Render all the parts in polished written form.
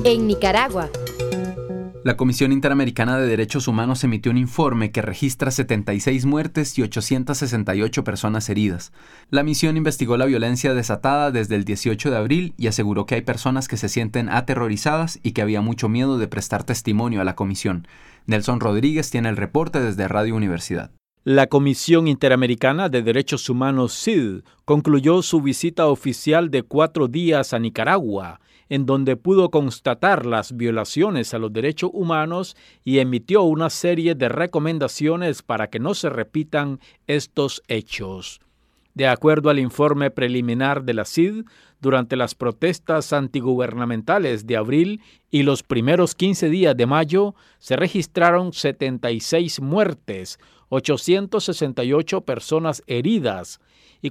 En Nicaragua. La Comisión Interamericana de Derechos Humanos emitió un informe que registra 76 muertes y 868 personas heridas. La misión investigó la violencia desatada desde el 18 de abril y aseguró que hay personas que se sienten aterrorizadas y que había mucho miedo de prestar testimonio a la comisión. Nelson Rodríguez tiene el reporte desde Radio Universidad. La Comisión Interamericana de Derechos Humanos, CID, concluyó su visita oficial de 4 días a Nicaragua, en donde pudo constatar las violaciones a los derechos humanos y emitió una serie de recomendaciones para que no se repitan estos hechos. De acuerdo al informe preliminar de la CID, durante las protestas antigubernamentales de abril y los primeros 15 días de mayo, se registraron 76 muertes, 868 personas heridas y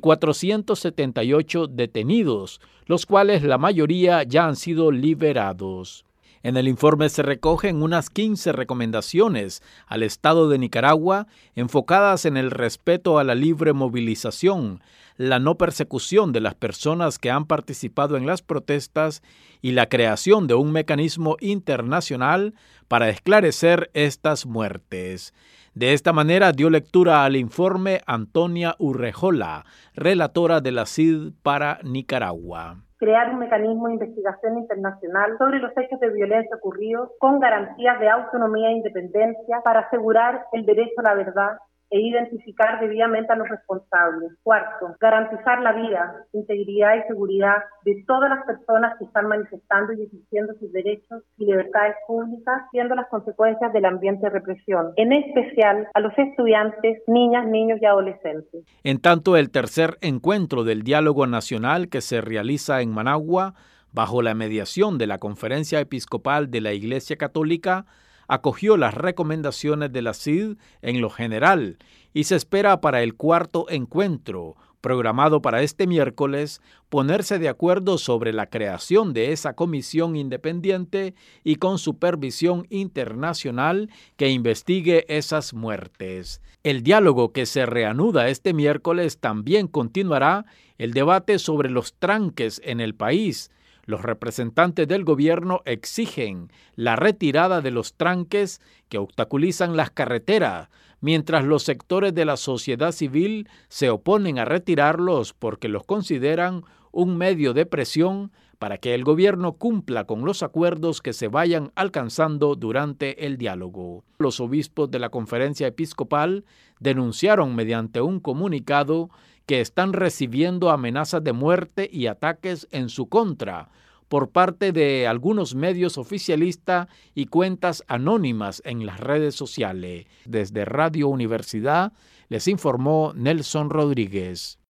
478 detenidos, los cuales la mayoría ya han sido liberados. En el informe se recogen unas 15 recomendaciones al Estado de Nicaragua enfocadas en el respeto a la libre movilización, la no persecución de las personas que han participado en las protestas y la creación de un mecanismo internacional para esclarecer estas muertes. De esta manera dio lectura al informe Antonia Urrejola, relatora de la CID para Nicaragua. Crear un mecanismo de investigación internacional sobre los hechos de violencia ocurridos con garantías de autonomía e independencia para asegurar el derecho a la verdad e identificar debidamente a los responsables. Cuarto, garantizar la vida, integridad y seguridad de todas las personas que están manifestando y exigiendo sus derechos y libertades públicas, siendo las consecuencias del ambiente de represión, en especial a los estudiantes, niñas, niños y adolescentes. En tanto, el tercer encuentro del Diálogo Nacional que se realiza en Managua, bajo la mediación de la Conferencia Episcopal de la Iglesia Católica, acogió las recomendaciones de la CID en lo general y se espera para el cuarto encuentro, programado para este miércoles, ponerse de acuerdo sobre la creación de esa comisión independiente y con supervisión internacional que investigue esas muertes. El diálogo que se reanuda este miércoles también continuará el debate sobre los tranques en el país. Los representantes del gobierno exigen la retirada de los tranques que obstaculizan las carreteras, mientras los sectores de la sociedad civil se oponen a retirarlos porque los consideran un medio de presión para que el gobierno cumpla con los acuerdos que se vayan alcanzando durante el diálogo. Los obispos de la Conferencia Episcopal denunciaron mediante un comunicado que están recibiendo amenazas de muerte y ataques en su contra por parte de algunos medios oficialistas y cuentas anónimas en las redes sociales. Desde Radio Universidad les informó Nelson Rodríguez.